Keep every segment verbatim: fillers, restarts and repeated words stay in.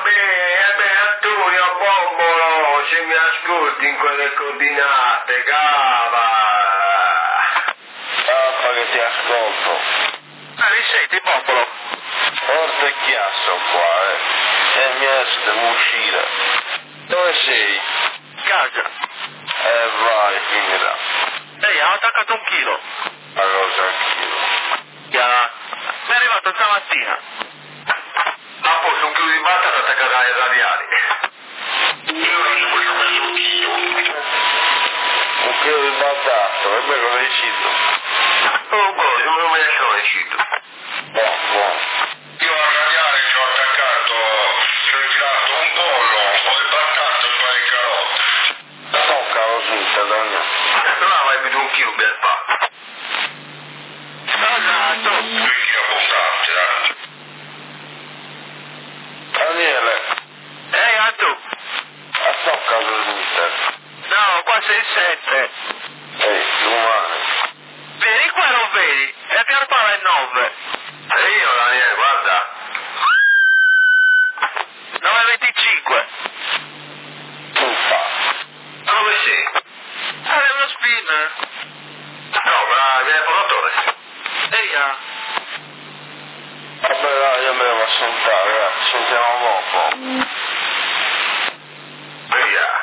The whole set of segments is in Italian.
bene, eh beh, Antonio Bombolo, se mi ascolti in quelle coordinate, cava. Papà che ti ascolto. Ah, li senti, Bombolo? Forte chiasso qua, eh. E mi esce, devo uscire. Dove sei? Casa. Eh vai, finirà. Ehi, ho attaccato un chilo. Ma cosa anch'io? Ya. Mi è arrivato stamattina. A posto, un chilo di batata attaccata ai radiali. Io non ci voglio messo un chilo. Un chilo di batata, e poi cosa hai uscito? Oh, boh, non me ne sono uscito. Buono, buono. Io al radiale ci ho attaccato, ci ho tirato un pollo, poi battato e poi carote. Tocca lo sutta, Daniel. Là vai più di un chilo per pa. Esatto. Quindi è abbondante, eh. Daniele, Ehi, Anto. a tocca lo sutta. No, qua sei sette. Ehi, umane. Vieni qua, non vedi? E Pierpaolo è nove. E io, Daniele, guarda. nove e venticinque. Tuffa. Dove sei? Ah, è uno spin. No, ma viene portatore. Ehi, ah. Vabbè, dai, io me ne devo assentare, eh. Ci sentiamo dopo. Ehi, ah.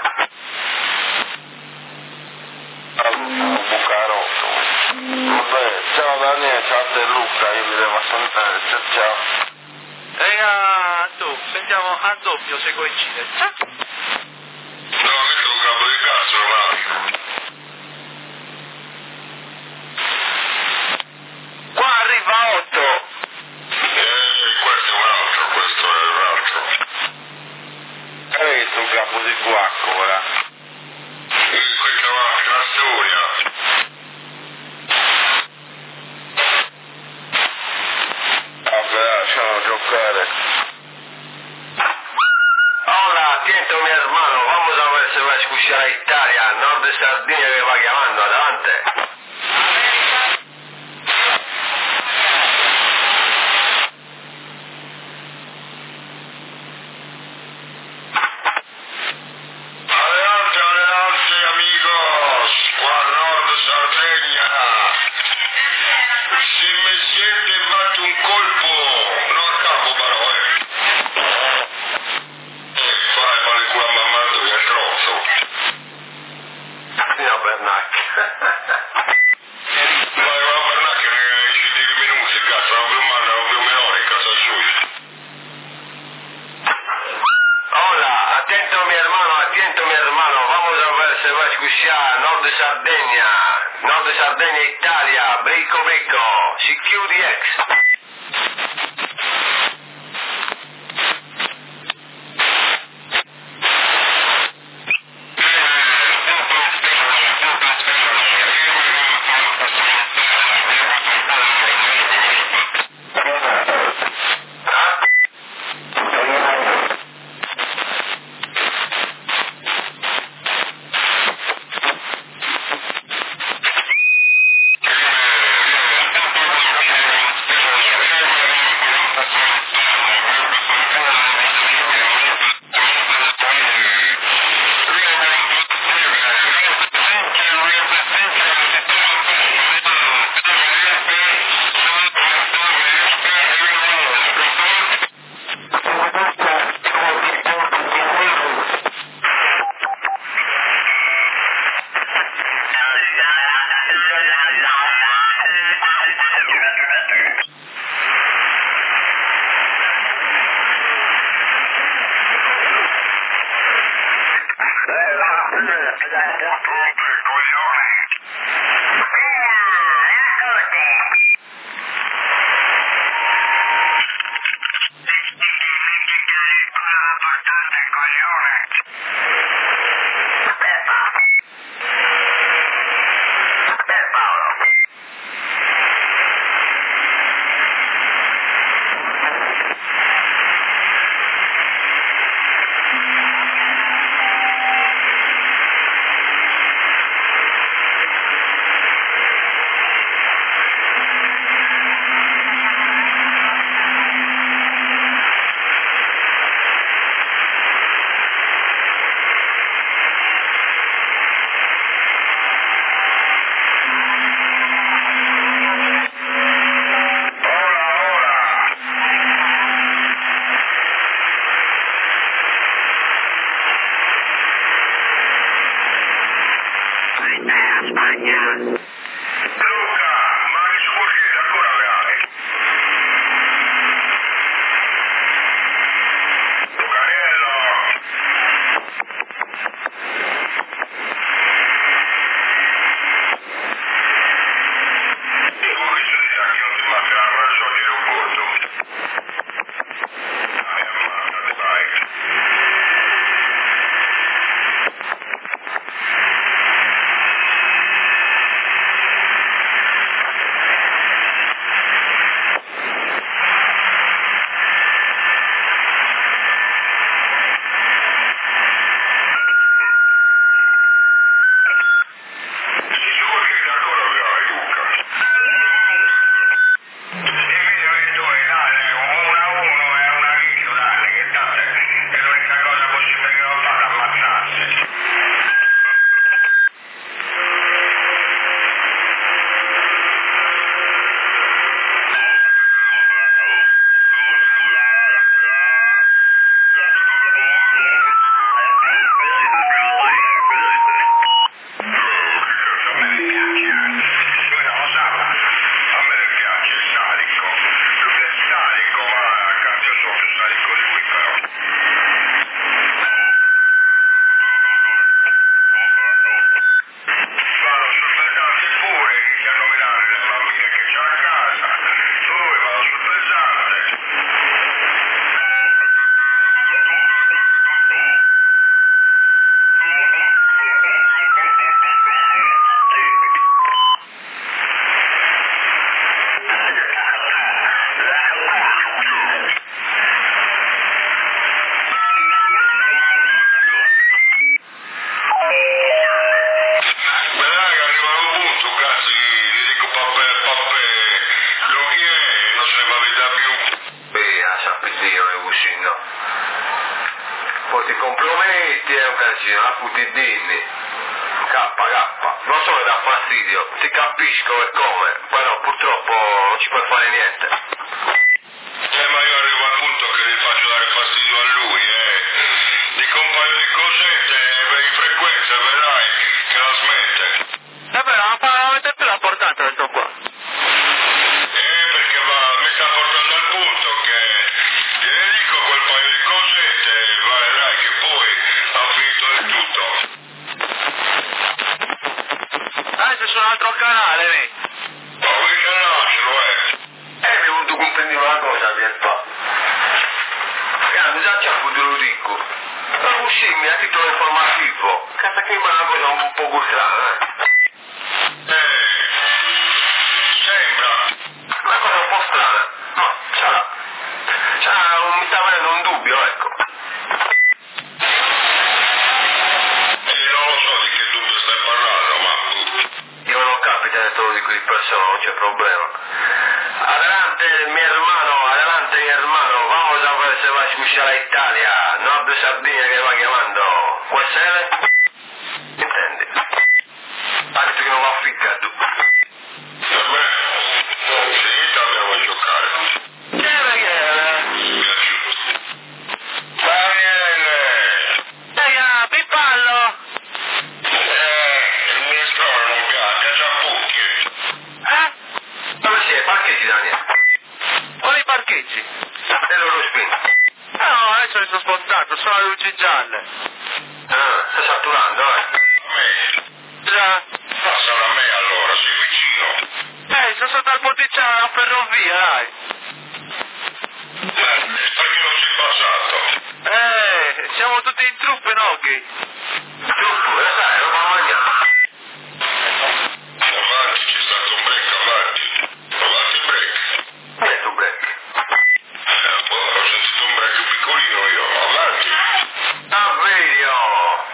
Un bucarotto. Vabbè, ciao Daniele, ciao a te Luca, io mi devo assentare, ciao ciao. Ehi, ah, Anto. Sentiamo a doppio se coincide. Ciao. No, questo è un capo di cazzo, ma... Qua arriva otto. Eh, questo è un altro, questo è un altro. Ehi, sto capo di guacco, ora. Eh, questa è un'altra storia. Vabbè, lasciamo giocare. Hola, atento mi hermano, vamos a ver se va a escuchar a Italia, Nord de Sardegna que va chiamando, adelante. Adelante, adelante, amigos. Qua a Nord Sardegna. Se mi siete fate un colpo, non a capo però, eh. E fai male qua mammato che è strozzo. Signor Bernacchi. Vai, va a parlare che ne esci di minuti, cazzo, non più male, non più minore, in casa sua. Hola, atento mi hermano, atento mi hermano, vamos a ver se va a escuchar Nord de Sardegna, Nord de Sardegna Italia, Brico Brico, C Q D X. poi ti comprometti, è un casino, la putiddini. K, K, non so che dà fastidio, ti capisco e come, però purtroppo non ci puoi fare niente. Eh, ma io arrivo al punto che gli faccio dare fastidio a lui, eh. Dico un paio di cosette, in frequenza, vedrai che la smette. Eh beh, ma fa veramente più l'importante questo qua. Eh, perché va, mi sta portando al punto che gliene dico quel paio di cosette, vedrai che poi ha finito il tutto. Adesso su un altro canale, vedi? Ma che canale ce lo è? Eh, mi ho voluto comprendere una cosa, Pierpa. Grande, già c'è un futuro ricco. Per uscirmi a titolo informativo, cazzo che mi è una cosa un po' strana, eh. Eh, sembra. Una cosa un po' strana, ma sarà. Sarà, un- mi sta venendo un dubbio, ecco. E non lo so di che dubbio stai parlando, ma... Io non capita de todo tipo de persona, no c'è problema. Adelante mi hermano, adelante mi hermano, vamos a ver se va a escuchar a Italia, Nord de Sardegna che va chiamando. Può essere? Intendi? Ha detto che non va a ficcare tu. Per me, finita dobbiamo giocare. Che è che è? Mi è piaciuto. Daniele! Raga, Pippallo! Eh, il minestrone non piace, ha già buchi. Eh? Dove sei? Parcheggi, Daniele. Quali parcheggi? E loro spinti. No, adesso mi sono spostato, sono alle luci gialle. Ah, sta saturando, eh. A me. Già. Passala a me allora, sei vicino. Eh, sono stato al porticciano della ferrovia, dai. Eh, perché non sei passato? Eh, siamo tutti in truppe, no? Che? Tu pure, dai, non va mangiare. Avanti, c'è stato un break, avanti. Avanti break. Chi è tu, break? Eh, boh, ho sentito un break piccolino io, avanti. Ah, vedi, oh.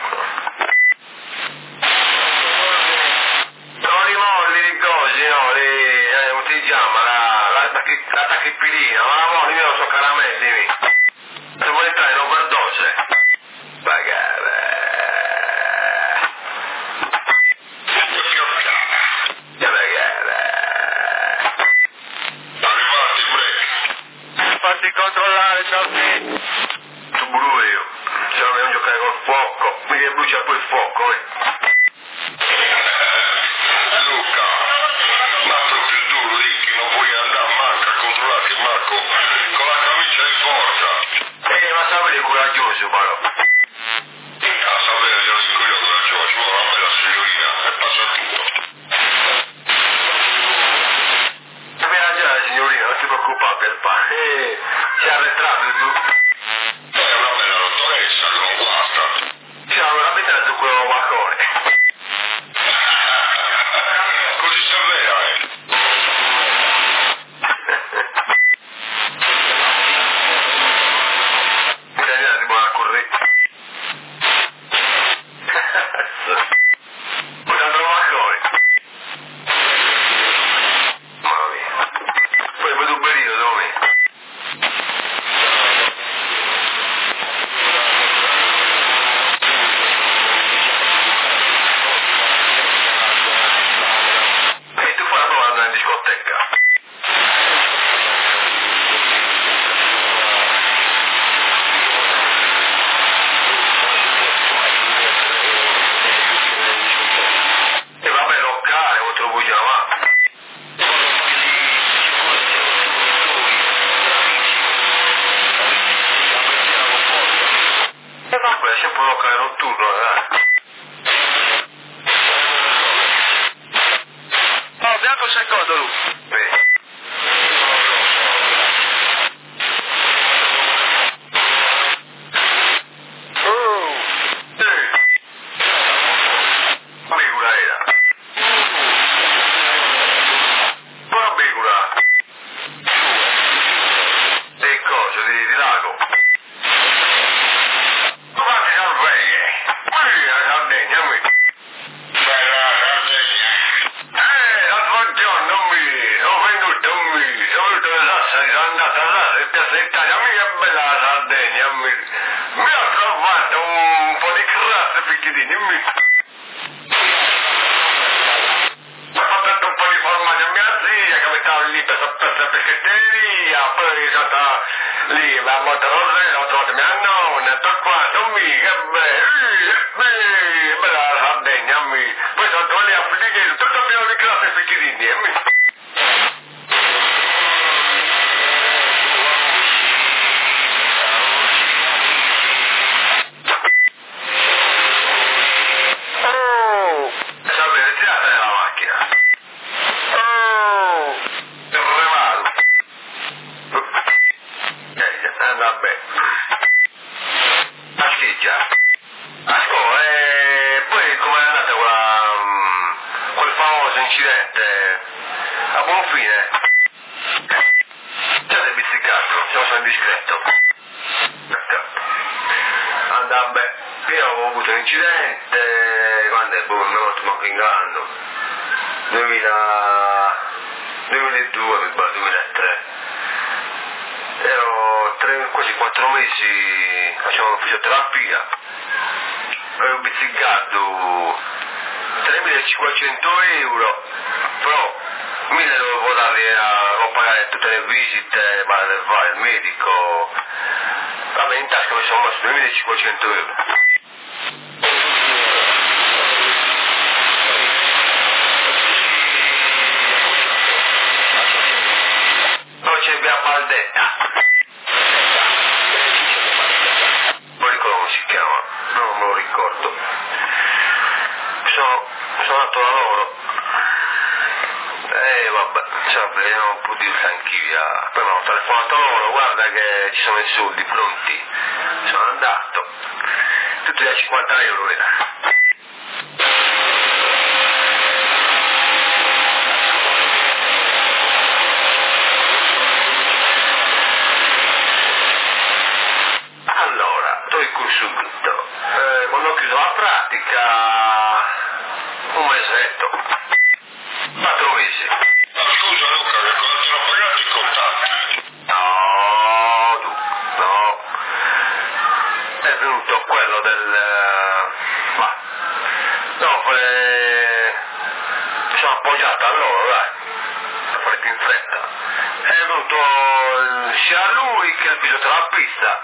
Non i molli di cose, no, le, eh, come si chiama, la, la, tacchi- la tachipirina, ma la molli, io non so caramelli, mi. Se vuoi entrare in overdose. Pagare. Che fioccata. Che pagare. Arrivati, break. Fatti controllare, Salvi. Tu pure io. Se non dobbiamo giocare col fuoco, mi che brucia poi il fuoco, eh. Luca, ma proprio duro lì che non vuoi andare manco a controllare che Marco con la camicia di forza. Eh, ma sapete coraggioso, però. A sapere glielo dico io coraggioso, ci vuole una bella signorina e passa tutto. Appena già, signorina, non ti preoccupare per fare. Eh, sei arretrato tu. È una bella dottoressa che non guasta. Sì, allora mettila su quello balcone. Così si avvera, eh. Italiana di buona corretta. Poi andrò a balcone. Mamma mia. Poi vedo un periodo, dove? E tu fai la prova ad andare in discoteca. E vabbè, locale, o te lo vuoi chiamare? E vabbè, c'è un locale notturno, dai. Oh, bianco un secondo, Lu. Vedi. Oh. Sì. Becula era. Buona becula. Di cosa? Di, di lago. Ma che salveghe. la Motorola, l'ho trovata mia nonna, tutto qua, non mi, che bello, bella la Sardegna, mi. Poi sono tornati a finire, tutto abbiamo di classe piccolini, mi. Oh! Sapete, tirate nella macchina. Oh! Il revalo. Eh, anda bene. Ascheggia. Asco, e poi com'è andata quella, um, quel famoso incidente a buon fine? Siete bizzicato, se non sono indiscreto. Andava bene. Io avevo avuto un incidente, quando è buon, non sto mappingando. duemila, duemiladue, mi pare, duemilatré. Ero tre, quasi quattro mesi, facevo fisioterapia. Avevo bizzicato tremilacinquecento euro, però mille dovevo darli a, a pagare tutte le visite, ma del fare il medico. Vabbè, in tasca mi sono messo duemilacinquecento euro. Poi c'è via Baldetta. Non ricordo come si chiama, non me lo ricordo. Sono, sono andato da loro. E eh, vabbè, cioè, non può dirsi anch'io. Poi mi ho telefonato a loro, guarda che ci sono i soldi pronti. Sono andato. Tutti da cinquanta euro era. Allora, dico subito, eh, quando ho chiuso la pratica, un mesetto, quattro mesi. Ma scusa Luca, che cosa ti hanno pagato in contanti? No, tu, no. È venuto quello del... ma... no, fare... mi sono appoggiato a loro, dai, per fare più in fretta. È venuto il... sia lui che il fisioterapista.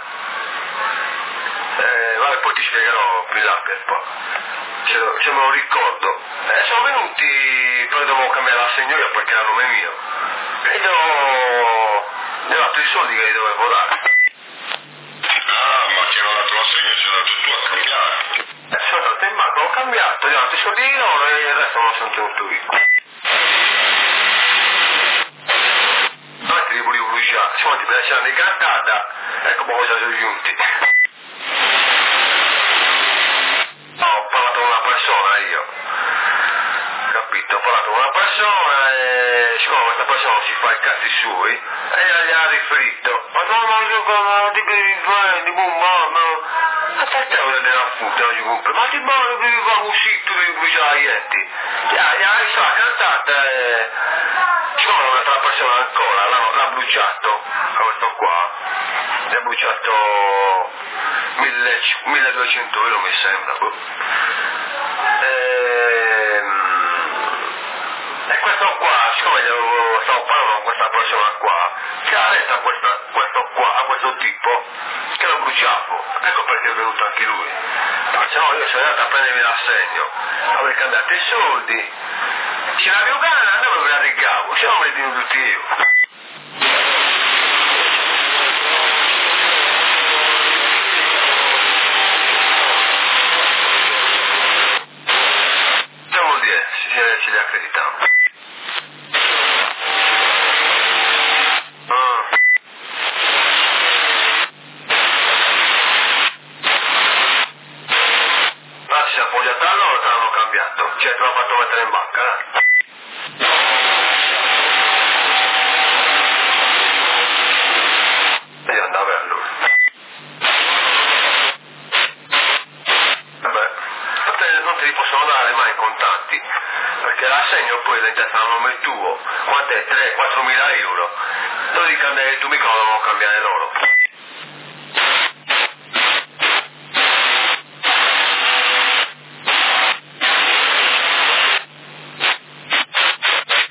Eh, vabbè, poi ti spiegherò più là per poi. Se, se me lo ricordo. Eh, sono venuti, poi dovevo cambiare l'assegno io perché era nome mio. E gli ho, gli ho dato i soldi che gli dovevo dare. Ah, ma ti hanno dato l'assegno e ci hai dato tu a cambiare. Eh, sono stato in banca, ho cambiato, gli ho dato i soldi di loro e il resto me lo sono tenuto io. Avanti li volevo bruciare, se non ti piaceva di cantata, ecco cosa sono giunti. Ho parlato con una persona io, capito? Ho parlato con una persona e siccome questa persona si fa i cazzi suoi, e gli ha riferito, ma no, ma io non ti devi di buon mamma, ma perché non della frutta oggi compri? Ma ti vuole che va così, tu devi bruciare gli enti? Gli ha visto la cantata e siccome un'altra persona ancora l'ha, l'ha bruciato, a questo qua, gli ha bruciato milleduecento euro mi sembra, boh. E, e questo qua, siccome io stavo parlando con questa persona qua, che ha detto a, questa, questo qua, a questo tipo, che lo bruciavo, ecco perché è venuto anche lui. Se no io sono andato a prendermi l'assegno, avrei cambiato i soldi, se la mia gana andavo e me la rigavo, se no me li dico tutti io. Ce li accreditiamo. Ah. Ah, si è appoggiato a loro, te l'hanno cambiato. Cioè, te l'ho fatto mettere in banca, eh? E io andavo a lui. Vabbè, non te li possono dare mai in contanti. Perché l'assegno poi diventa a nome tuo, quant'è? tre quattro mila euro, lo devi cambiare tu, mica lo devono cambiare loro.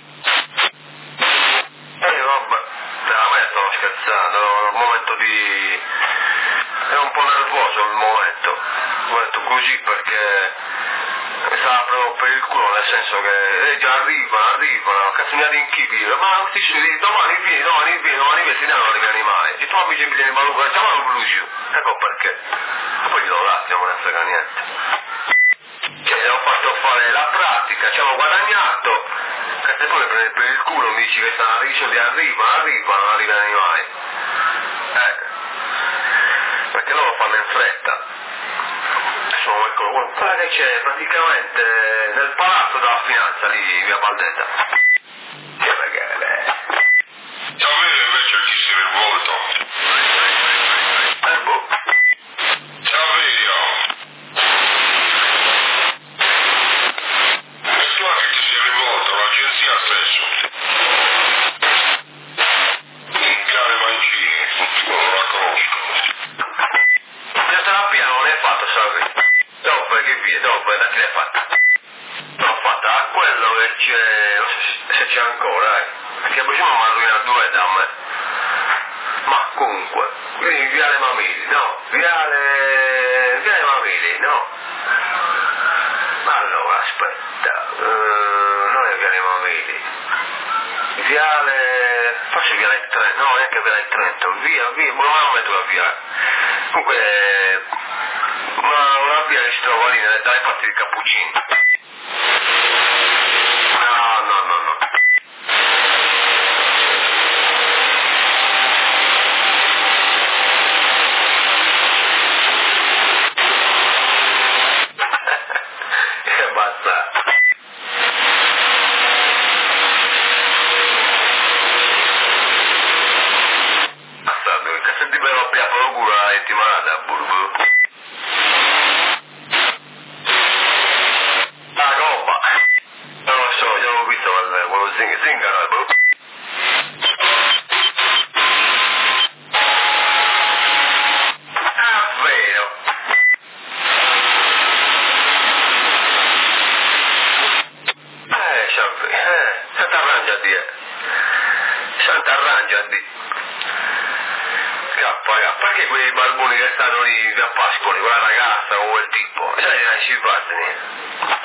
E vabbè, veramente sto scherzando, è un momento di il momento, ho detto così perché mi stava proprio per il culo, nel senso che eh, già arrivano, arrivano, cazzoniati in chi vive, ma questi studi, domani vieni, domani vieni, domani vieni, si danno degli animali, e tu amici mi vieni a valutare, chiamano un blucio, ecco perché, e poi gli do l'attimo, non ne frega niente, cioè gli ho fatto fare la pratica, ci hanno guadagnato, e se poi mi prendi per il culo, mi dici che stanno a riccioli, arrivano, arrivano, non arrivano gli animali, eh, perché loro fanno in fretta. Guarda che c'è praticamente nel palazzo della finanza lì, via Valdetta. Che regale. Sapete invece a chi si è rivolto? Eh boh. Saverio. E tu a chi ti sei rivolto? L'agenzia stesso. Un cane Mancini, non la conosco. La terapia non è fatta, sai? Dopo che via, dopo da chi l'hai fatta? L'ho fatta a quello che c'è, non so se, se c'è ancora, eh. Perché poi mi ha rovinato due da me. Ma comunque, quindi Viale Mameli, no, Viale... Viale Mameli, no. Allora, aspetta, uh, non è Viale Mameli. Viale... forse Viale Trento, no, neanche Viale Trento, via, via, ma non metto la via. Comunque... ma una via che si trova lì dalle parti di Cappuccini. No, no, no, no. E basta. Basta, che se ti vedo a procura la settimana, burbu. Zing, zingaro, boh. Ah, vero. Eh, Sciampi, eh, Sant'arrangiati, eh. Sant'arrangiati. Cappa, cappa, che quei barboni che stanno lì a Pascoli, quella ragazza o quel tipo, sai, non ci fate.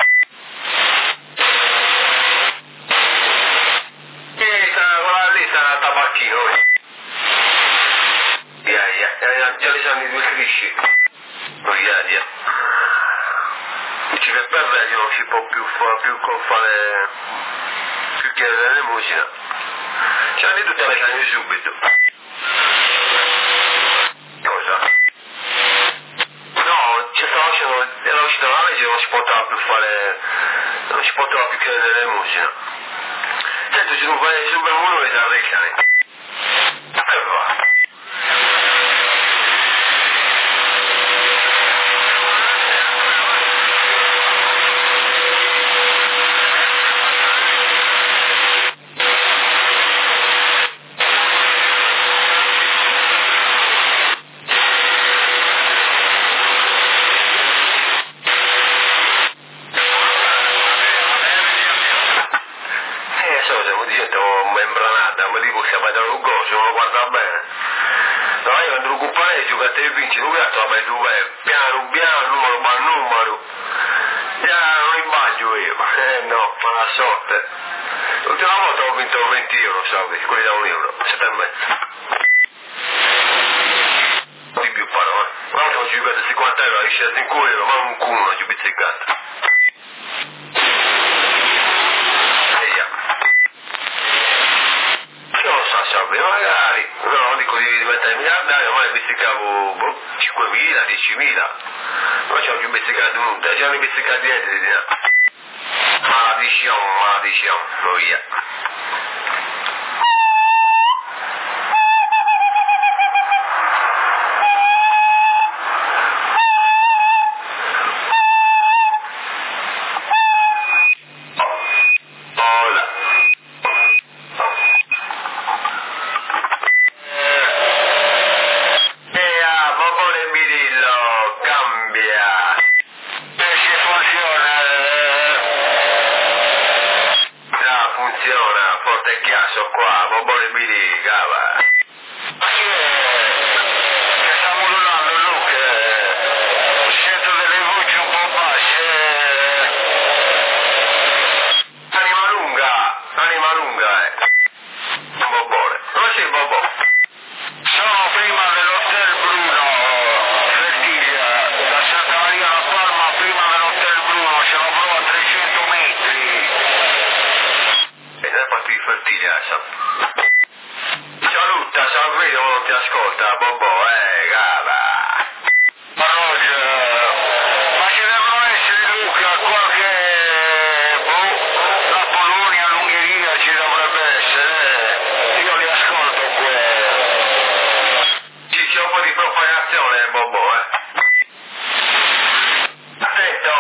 Già li sanno i due crisci, Noiadia. Dice che per lei non si può più, più fare, più chiedere l'elemosina. Ci hanno tutte le cani subito. Cosa? No, ci stava facendo, era uscita la legge, non si poteva più fare, non si poteva più chiedere l'elemosina. Senti, se non fai super uno e dare i cani. E va. Piano piano, numero per numero. Già non immagino io, eh no, ma la sorte. L'ultima volta ho vinto venti euro, sai, quelli da un euro, sette e mezzo. Di più però, eh. Una volta ho giocato cinquanta euro, hai scelto cinque euro, ma un culo non ci ho pizzicato. Eia. Che non lo so, sai, magari, no, non dico di diventare miliardario, ma pizzicavo boh, cinquemila, diecimila. Ma c'ho più pizzicato nulla, c'hanno i pizzicati niente di là. Maledizione, maledizione, via. Bobo, eh. Attento!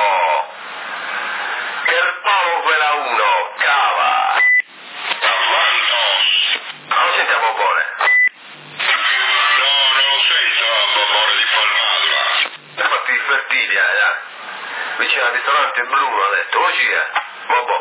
Pierpaolo quella uno, cava! Avantos! Non senti a Bobone? No, non lo sento a Bobone di Palmadra. Infatti di Fertilia, eh? Vicino al ristorante Bruno ha detto, oggi è, Bobo.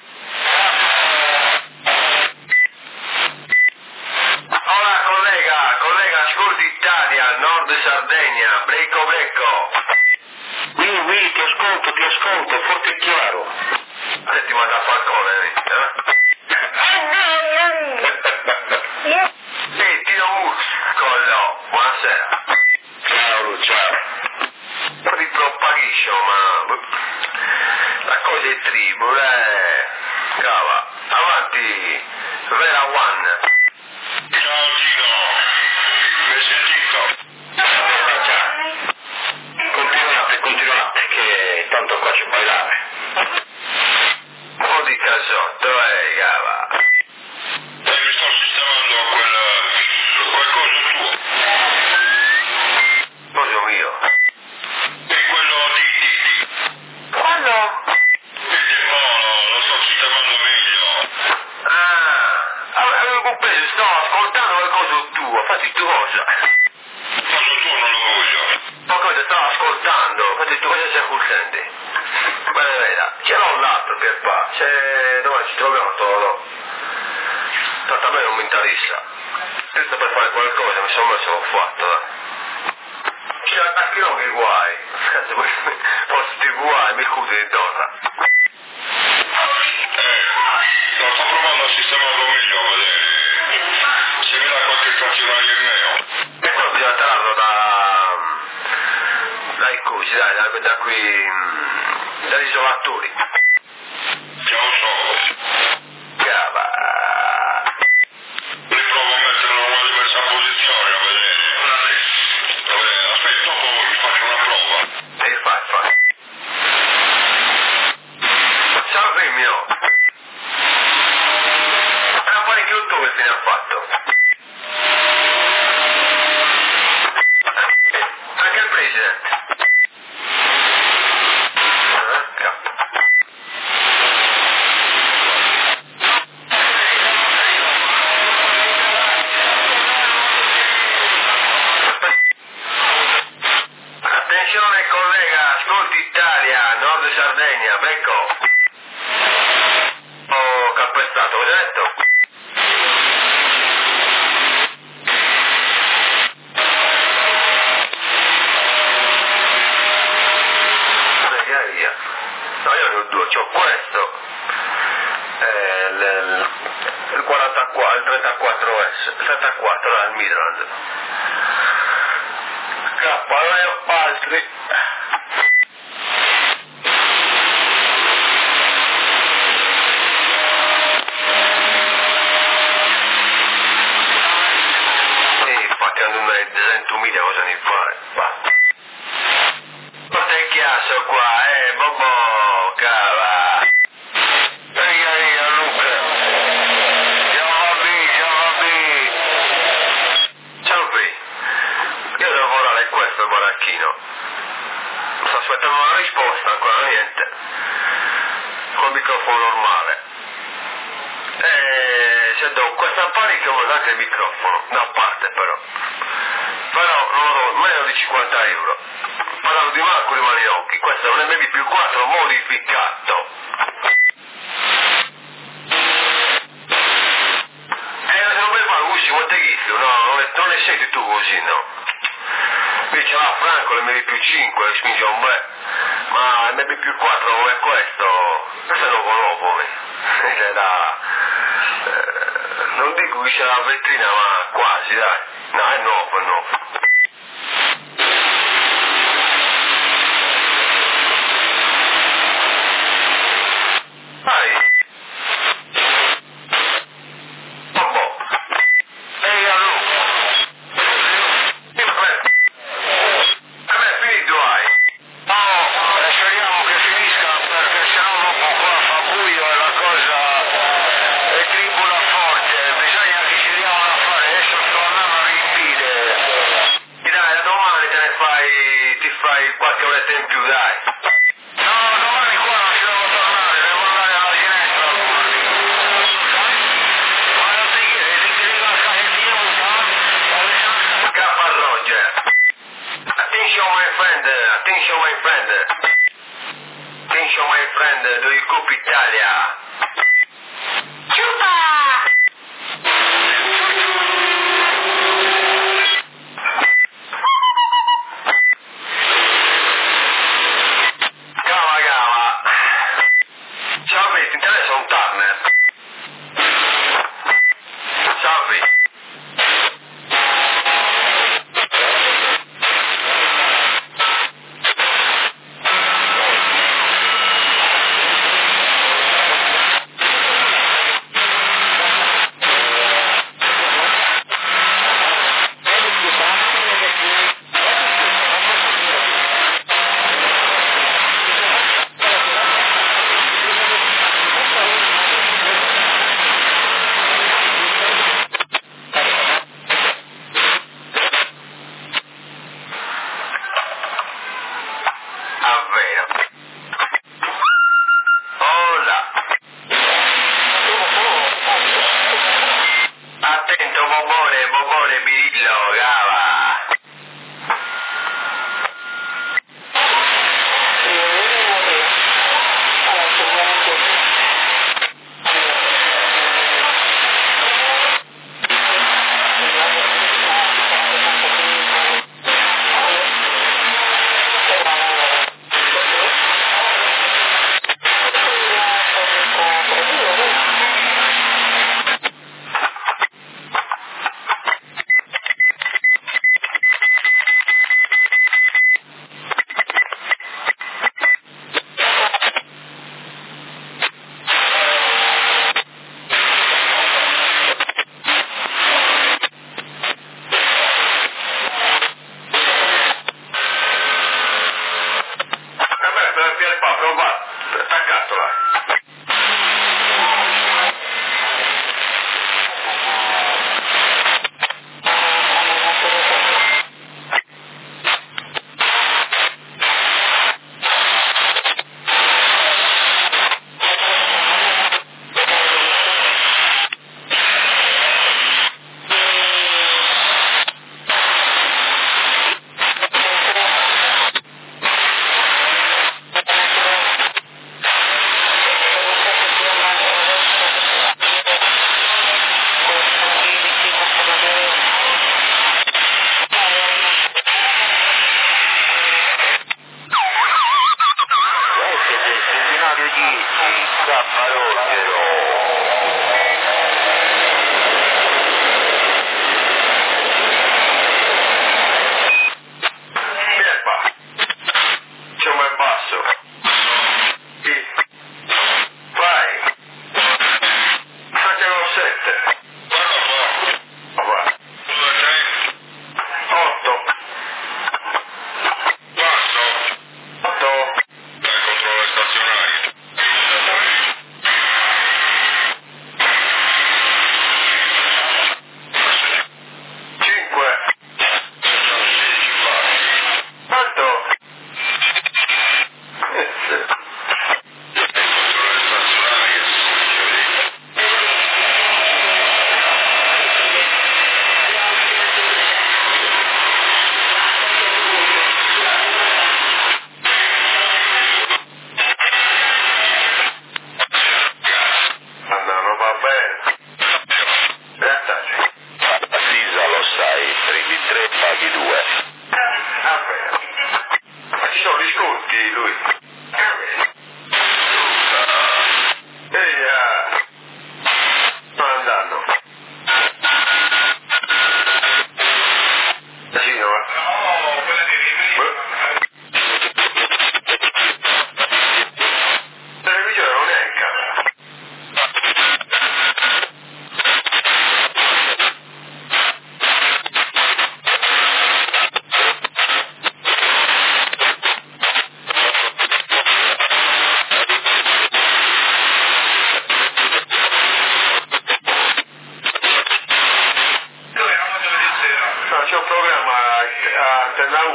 Hola collega, collega, ascolti Italia, Nord Sardegna, Brecco Brecco. Oui, oui, ti ascolto, ti ascolto, forte e chiaro. Settima da Falcone, eh? Sì, Tino Muscolo, buonasera. Ciao, ciao. Un po' di propaghiscio, ma la cosa è tribù, eh. Cava, avanti, Vera One. Ciao Tino, mi hai sentito? Continuate, continuate, che tanto qua c'è bailare. Un po' di casotto, eh, cava. E mi sto sistemando quel, quel coso tuo. Coso mio. E quello di... di, di. Quando? Il telefono, lo sto sistemando meglio. Ah, avevo compreso, sto ascoltando le cose tue, fatti tu cosa? Coso tuo non lo voglio. Ma cosa stavo ascoltando? Fatti tu cosa sei accusante? Bene, veda, ce l'ho l'altro per qua, se dove ci troviamo solo. Tanto a me non mi interessa. Questo per fare qualcosa mi sono messo l'ho fatto, eh. Ci attaccherò che guai. Posso di guai, mi scusi di donna. Eh, no, sto provando a sistemarlo meglio a vedere se mi dà qualche funzionario in meno. E poi bisogna trarlo da... dai cusi, dai, da, da qui... dagli isolatori. Che lo so. Cava. Riprovo a metterlo in una diversa posizione a vedere. Vabbè, aspetta, dopo vi faccio una prova. E fai, fai. Salve mio. È un paio di ottobre fine ha fatto. Anche il presidente. Ah, capo. Attenzione collega, ascolti Italia, Nord Sardegna, Becco. Oh, calpestato, cosa hai detto? Via via. No, io ne ho due, c'ho questo. Eh, il, il, il quarantaquattro, il trentaquattro S, il trentaquattro là, il Midland. Cappaleo altri. E infatti quando mi duecento cosa ne fare? Basta. Guarda il chiasso qua, eh, Bobo, cava. Riga, riga, Luca. Ciao, Bobby, ciao, Bobby. Salve. Io devo lavorare questo il baracchino. Sto aspettando una risposta, ancora niente. Col microfono normale. E se do questa panica mi dà anche il microfono, da parte però. Però non lo do, meno di cinquanta euro. Parlando di Marco di Maniocchi, questo è un M B più quattro modificato. E se non mi fa così, quanto è ghifio, no, non le, non le senti tu così, no. Qui ce l'ha Franco l'M B più cinque, spinge un bel, ma l'M B più quattro come questo, questo è nuovo nuovo, mi. È da... Eh, non dico che c'è la vetrina, ma quasi, dai. No, è nuovo, è nuovo. Vai. Bobo. Ehi, allora. Sì, vabbè. Vabbè, finito hai. No, eh, speriamo che finisca perché sennò dopo qua fa buio e la cosa è tribula forte, bisogna che ci diamo da fare, adesso sto andando a riempire due tempi, dai. No, domani qua non ci devo tornare, devo andare alla ginestra al Burdi. Ma non ti chiedi, ti chiedi la cajettina, Grappa Roger. Attention my friend, attention my friend. Attention my friend, do you Coppa Italia? Ciupa! Gama Gama. Salve, ti interessa un Turner? Salve.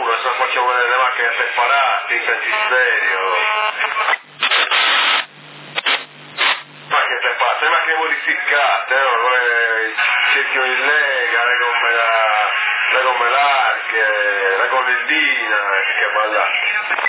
uno, se no facciamo vedere le macchine separate, senti serio. Macchine separate, le macchine modificate, no? Il cerchio in lega, le gomme, la, le gomme larghe, la gonnellina, che ballate.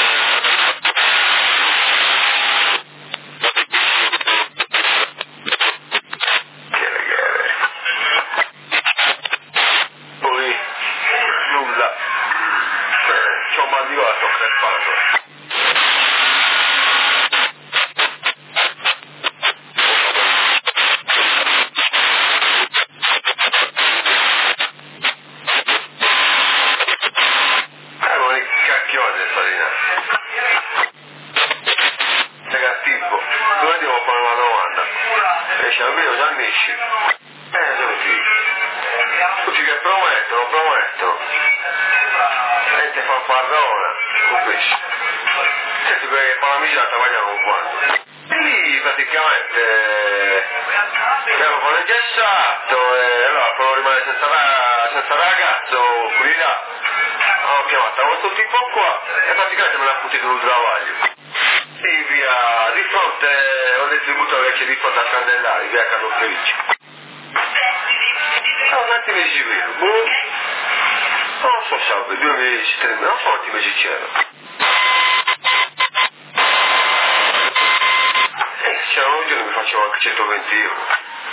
centoventi euro.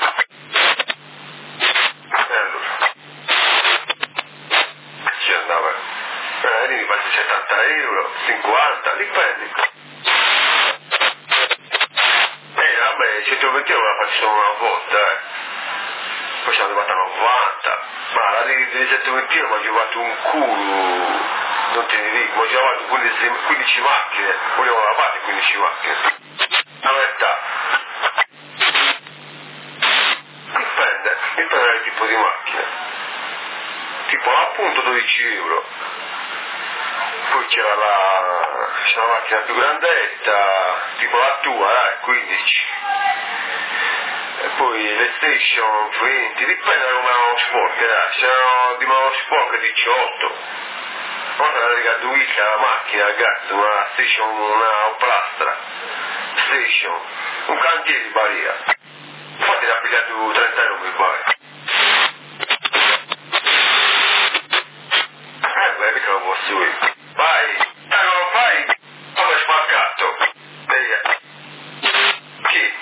E allora? Ci andava. Eh, lì mi fai settanta euro, cinquanta, dipende. Eh, vabbè, centoventi euro la faccio solo una volta, eh. Poi sono arrivata a novanta. Ma la di, di centoventi euro mi ha giocato un culo. Non te ne dico, mi ha giocato quindici macchine. Volevo lavare quindici macchine. La metà. Di macchina tipo appunto dodici euro, poi c'era la, c'era la macchina più grandetta tipo la tua, dai, quindici, e poi le station venti, dipende da come erano sporche, dai, c'erano di mano sporche diciotto, ma era rigaduita la macchina, ragazzi, una station, una plastra station, un cantiere di Baria, infatti ne ha pigliato trenta euro per Baria. Vai, eh, non lo fai? Come spaccato? Vedi? Chi?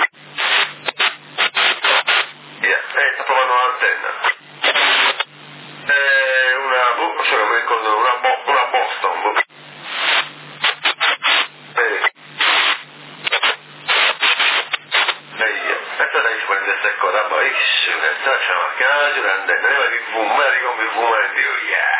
Yeah. Eh, sta provando l'antenna. Eh, una, boh, cioè non mi ricordo, una, bo- una Boston, boh. Vedi? Ehi, questa dai fuori di questa cosa, bellissima, questa c'è una macchina grande, ne va di fumare, di come fumare in Dio, yeah.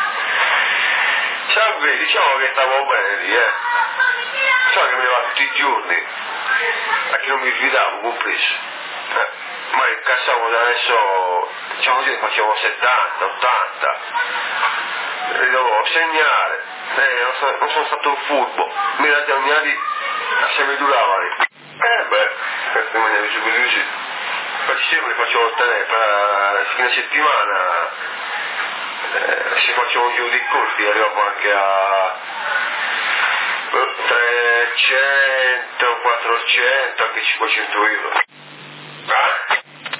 Salve, diciamo che stavo bene lì, eh. So che mi levava tutti i giorni, a chi non mi fidavo, compreso. Eh. Ma incassavo adesso, diciamo così, facevo settanta, ottanta. E dovevo segnare, eh, non, so, non sono stato furbo, mi erano terminati a semiduravali. Eh beh, questa maniera di subito così. Infatti sempre facevo ottenere, per la fine settimana. Eh, se facevo un giro di corsi arrivavo anche a trecento, quattrocento, anche cinquecento euro. Ah?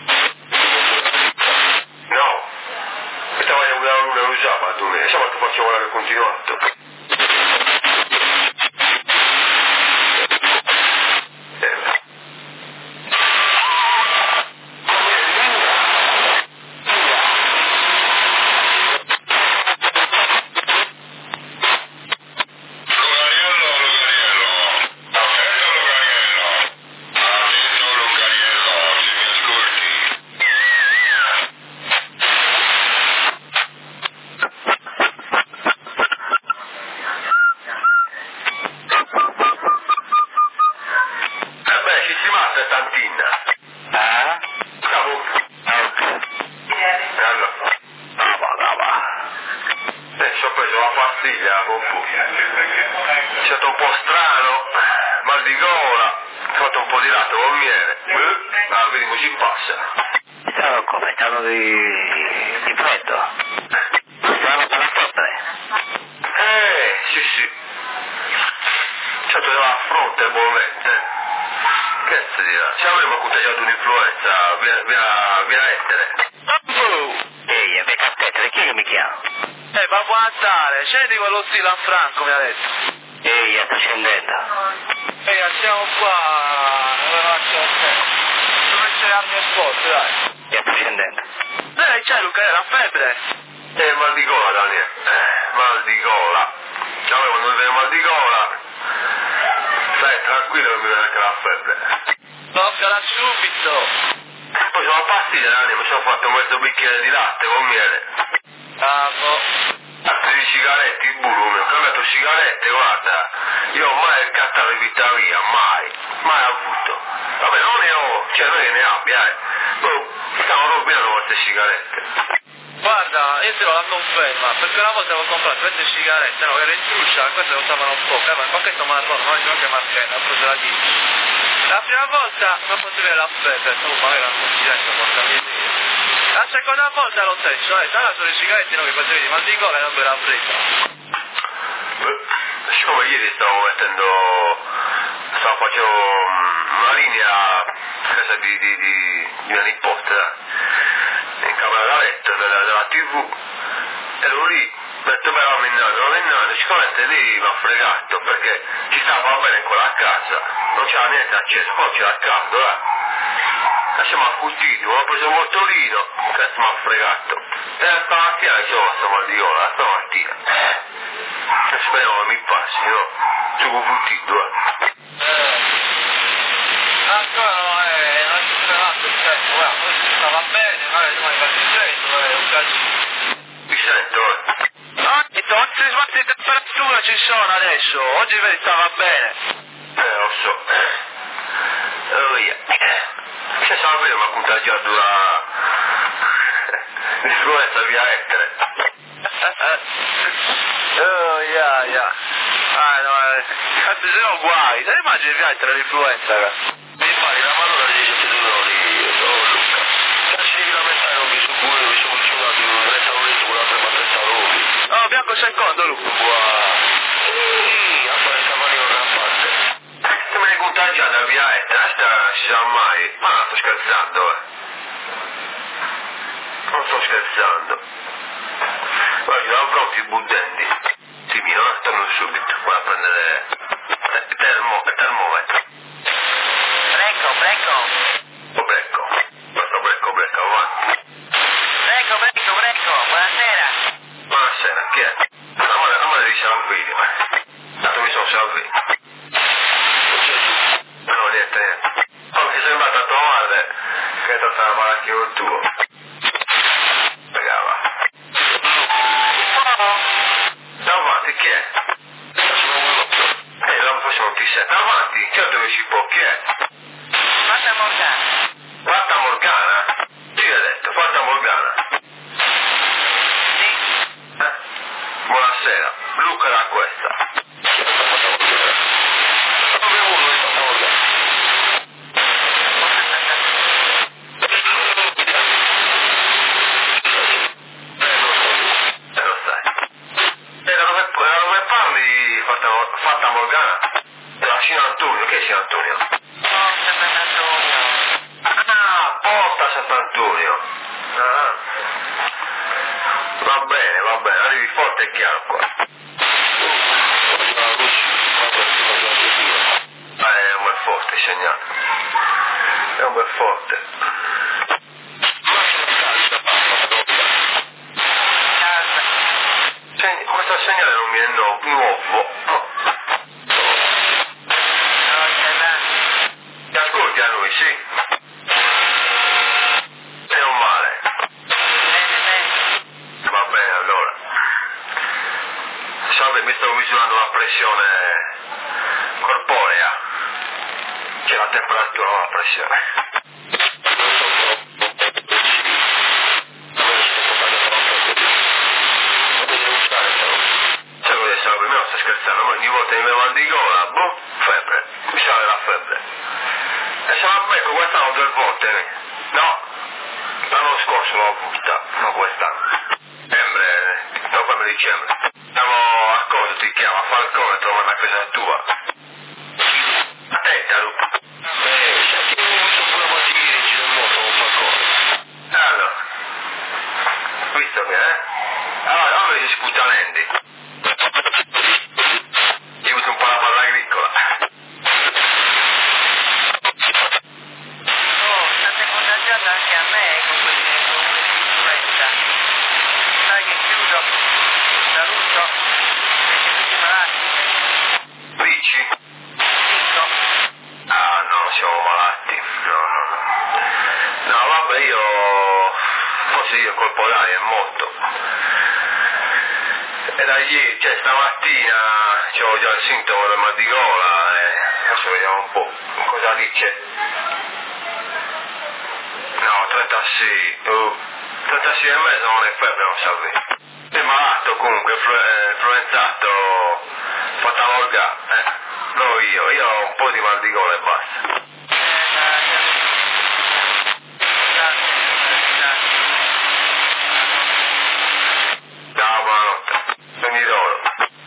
No, questa maglia non la usava tu, e insomma che facevo l'aver continuato. È stato un po' strano, mal di gola, ho fatto un po' di latte con miele, ma vediamo ci passa. Stavo come? Stavo di, di freddo? Stavo per la tutte bollette. Che si dirà? Ci avremmo contagiato un'influenza via, via, via etere. Ehi, e aspetta, chi è che mi chiama? Eh, va a andare, scendi quello stile a Franco, mi ha detto. Ehi, sta scendendo. Ehi, siamo qua, dove faccio dove c'è la mia sport, dai. E sta scendendo. Dai, c'è Luca, è la febbre. Eh, mal di gola, Daniele. Eh, mal di gola. Avevo quando avevo mal di gola. Stai tranquillo che mi viene anche la febbre. Toccala subito. Poi sono pastiglia, Daniele, mi sono fatto mezzo bicchiere di latte con miele. Bravo. Altri di sigarette, il buru mio, ho cambiato sigarette, guarda. Io mai il cattaro di vita via, mai. Mai avuto. Vabbè, non ne ho, cioè non che ne abbia, eh. No, stiamo rovinando queste sigarette. Guarda, io te lo la conferma, perché una volta avevo comprato queste sigarette, no, ero in truscia, queste costano poco, eh, ma il pacchetto marrone, ma anche marchetta, ho preso la dieci. La prima volta non potevo avere la febbre, tu magari una coincidenza, porca miseria. La seconda volta lo stesso, eh, sarà sulle sigarette noi che facevi di mal di gola e non me l'ha presa. Siccome ieri stavo mettendo, stavo facendo una linea a casa di, di, di, di mia nipote, eh, in camera da letto della, della tivù, ero lì, ho detto beh, va minnando, va minnando, sicuramente lì mi ha fregato perché ci stava bene in quella casa, non c'era niente acceso, poi c'era caldo, eh. Lasciamo accustito, ho preso un motorino, questo mi ha fregato. E stamattina dicevo, sto mal di gola, stamattina. E speriamo che mi passi, no? Gioco futtito, eh. Eh. Ancora no, eh, non è superato il tempo, guarda, poi si stava bene, magari domani fa il freddo, è un casino. Mi sento, eh. No, oggi le sbatte di temperatura ci sono adesso, oggi vedi stava bene. Eh, lo so. Oh, yeah. Se sapete mi ha contagiato la... l'influenza via etere. Oh, yeah, yeah. Ah, no, eh. Cazzo, sono guai. Te ne immagini via etere l'influenza, ragazzi? Mi pare la mano da dieci dolori, oh Luca. Cazzo di lamentare non mi sono pure, mi sono funzionato in un restaurante con la prima testa rovi. Oh, bianco secondo, Luca. Wow. Sì, appare cavallo rampante. Se me ne contagiata via etere, sta si sa mai. Ma non sto scherzando, eh. Non sto scherzando. Guarda, ci sono pronti i buddenti. Sì, mio, eh, torno subito. Vai a prendere il termo, il termometro. Brecco, brecco. Oh, brecco. Questo brecco, brecco, avanti. Brecco, brecco, brecco. Buonasera. Buonasera, chi è? La madre, la madre di Salvini, ma... Tanto mi sono Salvini. No, niente, niente. Oh, mi sembra tanto male che è stata la malattia il tuo. Pregava. Davanti, chi è? Eh, non facciamo ti sei. Davanti, certo che ci può, chi è? Fata Morgana. Fata Morgana? Chi ha detto? Fata Morgana? Sì. Eh? Buonasera, Luca da questa. Eh, lo sai. E da dove, da dove parli, Fata, Fata Morgana? Da Sino Antonio, che è Sino Antonio? Oh, Sant'Antonio. Ah, Porta Sant'Antonio. Ah. Va bene, va bene, arrivi forte e chiaro qua. Ah, è un bel forte il segnale. È un bel forte. Segn- questo segnale non mi è no- nuovo. No. No, c'è là. Ti ascolti a lui, sì? E non male. Bene, bene. Va bene allora. Salve, mi sto misurando la pressione corporea. C'è la temperatura, non la pressione. Sai cosa salve? Me non sto scherzando, ma ogni volta che mi va di gola, boh, febbre. Mi sale la febbre. E se la becco quest'anno due volte. No, l'anno scorso l'ho avuta, no quest'anno. Dicembre, novembre dicembre. Siamo a cosa ti chiama? Falcone, trovo una casa tua. invece sputtanenti. Io uso un po' la palla agricola. Oh, state contagiando anche a me con queste influenza. Sai che chiudo, saluto, siete tutti malati. Dici? Dico, Ah no, siamo malati. No, no, no. No, vabbè, io... forse io colpo d'aria è molto. E da ieri, cioè stamattina, c'avevo già il sintomo del mal di gola e adesso vediamo un po' cosa dice. No, trentasei, uh, trentasei e mezzo non è febbre, non sapevo. È malato comunque, influ- influenzato, fatalolga, eh, no io, io ho un po' di mal di gola e basta. Ciao, buonanotte. Quindi d'oro.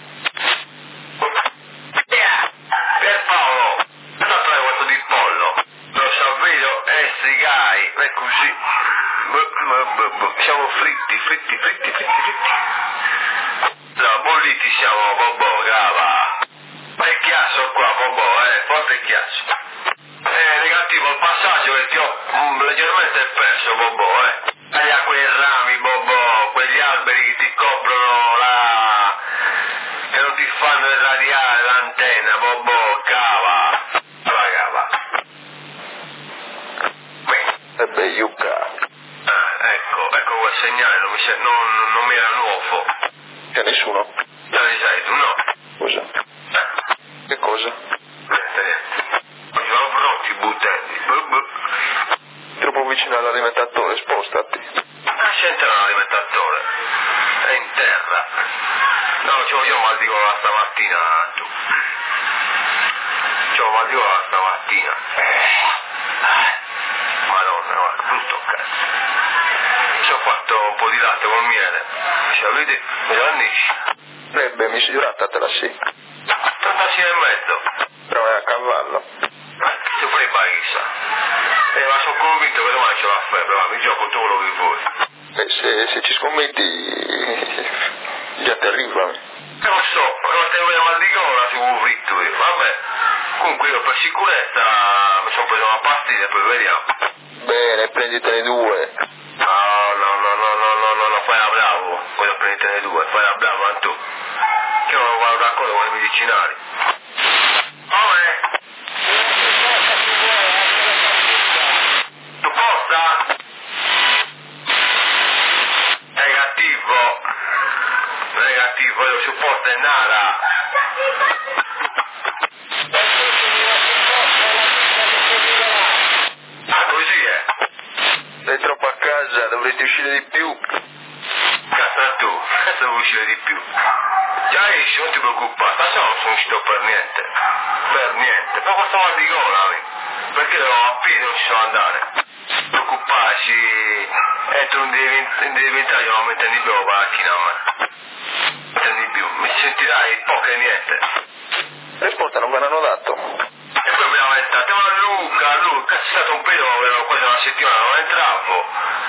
Pierpaolo, cosa fai questo di pollo? Lo sapevo, eh, sigai, è così. B- b- b- b- siamo fritti, fritti, fritti, fritti, fritti. No, bolliti siamo, Bobbo, cava. Ma è chiasso qua, Bobbo, eh, forte chiasso. Eh, negativo il passaggio che ti ho mm, leggermente perso, Bobbo, eh. Taglia quei rami, Bobbo, quegli alberi che ti coprono la... che non ti fanno irradiare l'antenna, Bobbo, cava. Cava, cava. Beh. E beh, Yucca. Ah, ecco, ecco quel segnale, non mi, se... non, non mi era nuovo. C'è nessuno? Già ne sai tu, no? Cosa? Eh, Che cosa? niente, niente. Oggi sono pronti, buttati. Bu, bu. Troppo vicino all'alimentatore, spostati. Ah, c'entra l'alimentatore. È in terra. No, c'ho io mal di gola stamattina, tu. C'ho mal di gola stamattina. Eh. Madonna, guarda, brutto cazzo. Ci ho fatto un po' di latte col miele. Se avete, me lo annisci. Eh beh, misuratela sì. trentasei e mezzo. Però è a cavallo. Ma tu fai chissà. Eh, ma sono convinto che domani c'è la febbre, ma mi gioco tutto quello che vuoi. Eh, se, se ci scommetti, già ti arriva. Eh, lo so, ma non te ne mal di gola su un fritto io. Vabbè, comunque io per sicurezza mi sono preso una pastiglia e poi vediamo. Bene, prenditene due. No, no, no, no, no, no, no, no, fai la bravo. Voglio prendere due, fai la brava tu. Che non vado d'accordo con i medicinali. Come? Tu posta? Negativo. Negativo, io supporto è nada. Ah, così è. Sei troppo a casa, dovresti uscire di più. Cazzo tu, cazzo devo uscire di più. Già esci, non ti preoccupare, stasera non sono uscito per niente. Per niente, però questo mal di gola, perché devo a piedi non ci so andare. Preoccuparsi, entro in diventario non mettere di più la macchina, ma. Mettere di più, mi sentirai poco e niente. Risposta non ve l'hanno dato. E poi mi lamentate, ma Luca, Luca, c'è stato un periodo, ero quasi una settimana, non entravo.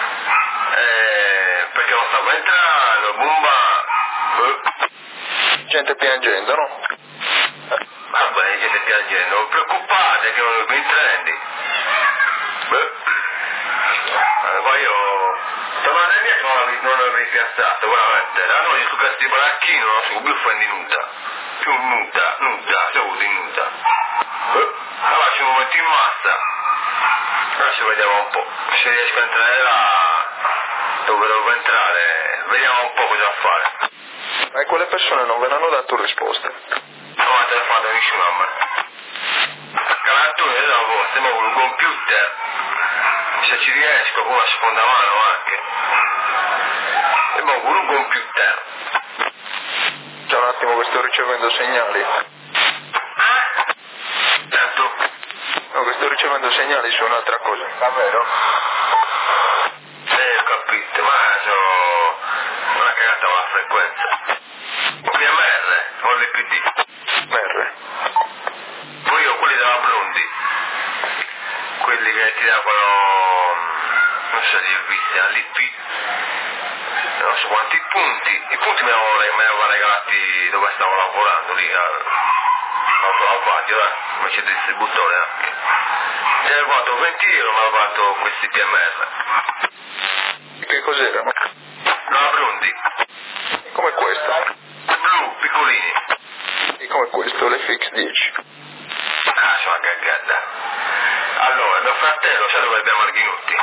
Eh, perché non stavo entrando, bomba. Eh. Gente piangendo, no? Va bene, gente piangendo, non preoccupate che non mi intrendi. Beh. Eh, poi io... Tornate via che non l'avevi, non l'avevi piazzato, veramente. Da noi su questi baracchini non si può più fare nuda. Più nuda, nuda, seduti nuda. Eh. Allora ci momento in massa. Adesso vediamo un po'. Se riesco a entrare là, dove devo entrare, vediamo un po' cosa fare. Ma e quelle persone non ve l'hanno dato risposta. Non ha telefonato nessuno a me. Calattone dopo, stiamo con un computer. Se ci riesco con una seconda mano anche. Stiamo con un computer. Già un attimo che sto ricevendo segnali. Tanto. No, che sto ricevendo segnali su un'altra cosa. Davvero? Eh, ho capito, ma sono una cagata con la frequenza. P M R o l'I P D? R. Poi io quelli della Blondi. Quelli che ti davano, non so se li ho visti, all'I P. non so quanti punti, i punti me li avevano regalati dove stavo lavorando lì al, al Vaglio, eh, invece del distributore anche. Mi hanno fatto venti euro, mi hanno fatto questi P M R. Che cos'erano? No, Brundi. Come questo? Blu, piccolini. E come questo, l'F X dieci. Ah, sono una cagata. Allora, mio fratello, sai dove abbiamo Arghinutti?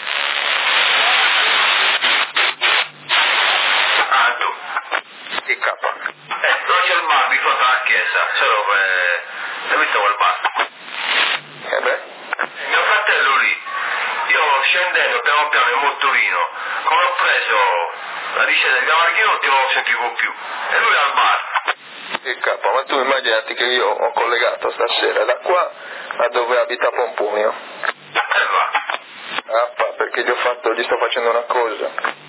Ah, tu. E K. Eh, dove c'è il bar di fronte alla chiesa? Sai dove... Hai visto quel bar? Eh beh. Mio fratello lì, io scendendo piano piano in motorino, come ho preso la discesa di Camarghinotti non lo sentivo più. E lui al bar. E K, ma tu immaginati che io ho collegato stasera da qua a dove abita Pompunio. E va. Ah, perché gli ho fatto, gli sto facendo una cosa.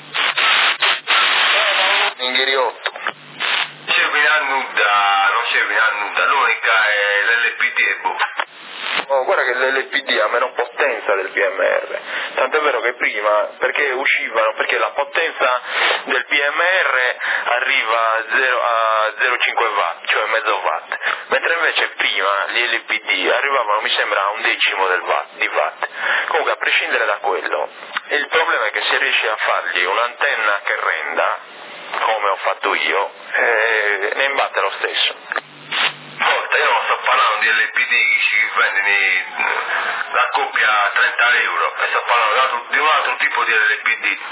Inghiriotto. Serve a nuda, non serve a nuda, l'unica è l'L P D e boh. Oh, guarda che l'L P D ha meno potenza del P M R, tant'è vero che prima, perché uscivano, perché la potenza del P M R arriva a zero virgola cinque watt, cioè mezzo watt, mentre invece prima gli L P D arrivavano, mi sembra, a un decimo del watt, di watt. Comunque, a prescindere da quello, il problema è che se riesci a fargli un'antenna che renda, come ho fatto io, eh, ne imbatte lo stesso. Volta, io non sto parlando di L P D che ci vendono la coppia a trenta euro, e sto parlando di un altro tipo di L P D.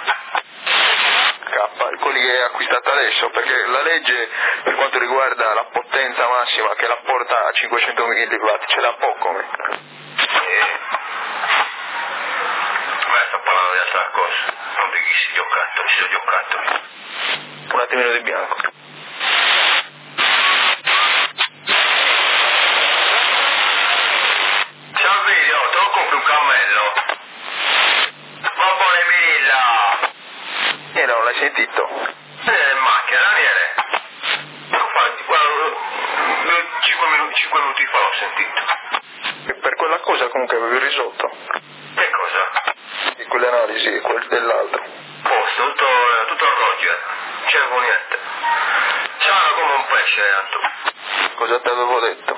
K, quelli che hai acquistato adesso, perché la legge per quanto riguarda la potenza massima che la porta a cinquecento milliwatt ce l'ha poco. Eh. Beh, sto parlando di altra cosa, non di chi si giocato, si sono giocato. Un attimino di bianco. Salvini, oh, te lo compri un cammello? Bombone Villa! E non l'hai sentito? Eh, in macchina, Daniele. Guarda, cinque minuti, cinque minuti fa l'ho sentito. E per quella cosa comunque avevi risolto. Che cosa? Di quelle analisi, quel dell'altro. Posto, tutto, tutto a Roger. Non c'era niente. Sano come un pesce, Anto. Cosa ti avevo detto?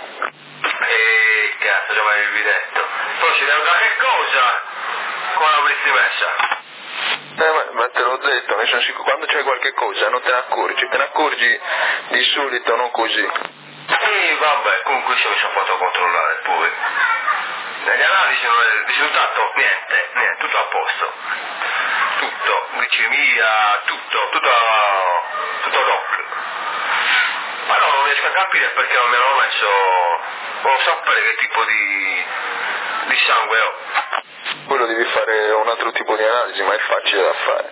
E cazzo, già mi avevi detto. Poi ci devo da che cosa? Come l'avresti messa? Eh, ma, ma te l'ho detto, ne sono sicuro, quando c'è qualche cosa non te ne accorgi, te ne accorgi di solito, non così. Sì, vabbè, comunque io mi sono fatto controllare pure. Negli analisi non è il risultato, niente, niente, tutto a posto. Tutto, glicemia, tutto, tutto, tutto doc. Ma no, non riesco a capire perché non mi hanno messo, volevo sapere che tipo di, di sangue ho. Quello devi fare un altro tipo di analisi, ma è facile da fare.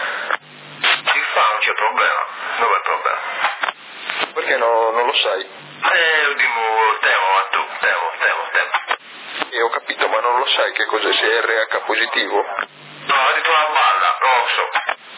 Si fa, non c'è problema. Dov'è il problema? Perché no, non lo sai? Eh, dimmi, temo, ma tu, temo, temo, temo. E ho capito, ma non lo sai che cos'è, se è R H positivo? No, ho detto una balla, non lo so.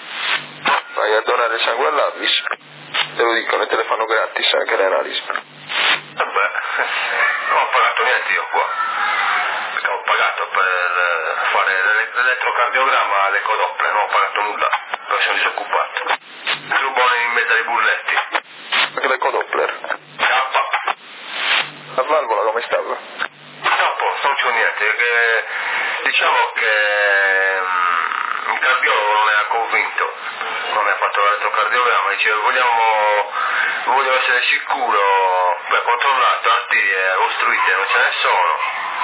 Vai a donare il sangue all'Avis, te lo dicono e te le fanno gratis anche le analisi. Vabbè, non ho pagato niente io qua. Perché ho pagato per fare l'elettrocardiogramma all'ecodoppler, non ho pagato nulla, perché sono disoccupato. Rubano in mezzo ai bulletti. Perché l'ecodoppler? K. La valvola come stava? No, posto, non c'è niente, perché diciamo che um, il cardiologo non era convinto, non mi ha fatto l'elettrocardiogramma, diceva vogliamo, voglio essere sicuro, beh, controllato, arterie ostruite, non ce ne sono,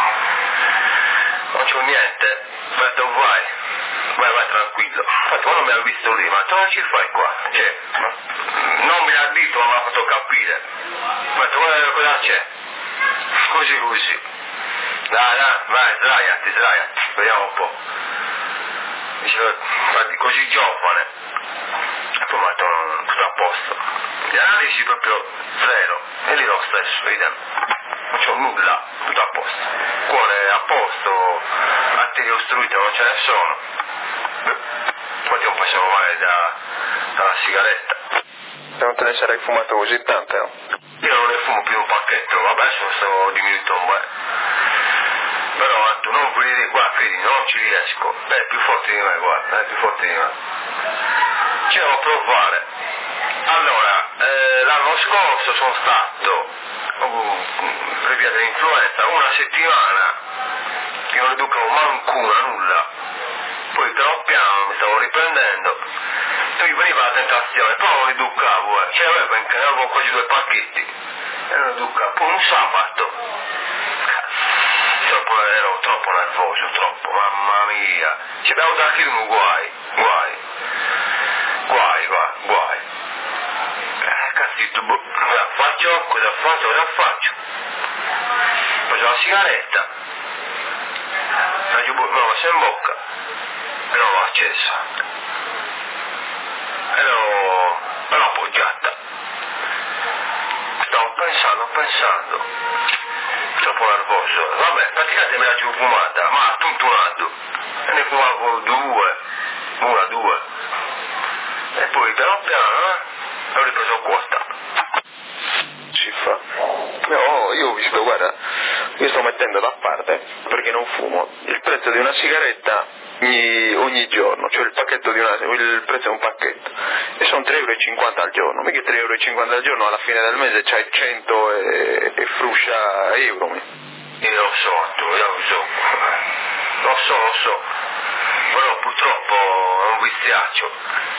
non c'è niente, ho detto vai, vai, vai tranquillo, infatti quando mi ha visto lì, ma cosa ci fai qua? Cioè, non mi ha detto, ma mi ha fatto capire, ho detto guarda cosa c'è, così così. Dai, dai, vai, sdraiati, sdraiati, vediamo un po'. Dice, guardi, così giovane. E poi mi ha detto, tutto a posto. Le analisi proprio zero. E lì lo stesso, idem. Non c'ho nulla, tutto a posto. Cuore a posto, arterie ostruite non ce ne sono. Infatti non possiamo fare da, dalla sigaretta. Se non te ne sarei fumato così tante, no? Io non ne fumo più un pacchetto, vabbè, adesso sto diminuito un po'. Però Anto, non venire qua, vedi, non ci riesco. È più forte di me, guarda, è più forte di me. ci devo provare. Allora, eh, l'anno scorso sono stato, uh, per via dell'influenza, una settimana che non riducavo mancuna, nulla. Poi piano piano mi stavo riprendendo, poi veniva la tentazione, però non riducavo, eh. Cioè avevo incanato quasi due pacchetti, e non riducavo, poi un sabato, troppo, ero troppo nervoso, troppo, mamma mia, ci abbiamo da film, guai, guai, guai, guai, guai. Eh, cazzito, boh, cosa faccio, cosa faccio, cosa faccio? Faccio la sigaretta, la giù, me la faccio in bocca, e non l'ho accesa, e l'ho, l'ho appoggiata. Stavo pensando, pensando, troppo nervoso, vabbè, praticamente me la giù fumata, ma tuntunato, e ne fumavo due, una, due, e poi piano piano, eh, l'ho ripreso quota. Si fa. No, io ho visto, guarda, io sto mettendo da parte, perché non fumo, il prezzo di una sigaretta ogni, ogni giorno, cioè il pacchetto di una, il prezzo è un pacchetto, e sono tre euro e cinquanta al giorno, mica tre euro e cinquanta al giorno, alla fine del mese c'hai cento e, e fruscia euro. Io lo so, tu, io lo so, lo so, lo so, però purtroppo è un viziaccio,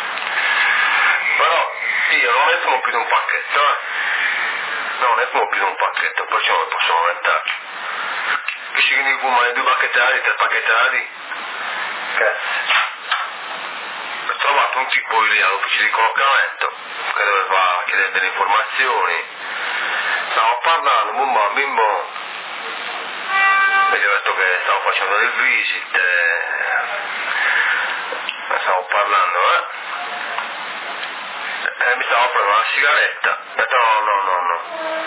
però io non ne fumo più di un pacchetto, eh, non ne fumo più di un pacchetto, perciò non posso aumentare, che si ne fumano due pacchettari, tre pacchettari, cazzo. Ho trovato un tipo lì all'ufficio di collocamento che doveva chiedere delle informazioni, stavo parlando, bim bam bim bam, e gli ho detto che stavo facendo delle visite, stavo parlando, eh, e mi stavo prendendo una sigaretta, ho detto no, no, no, no,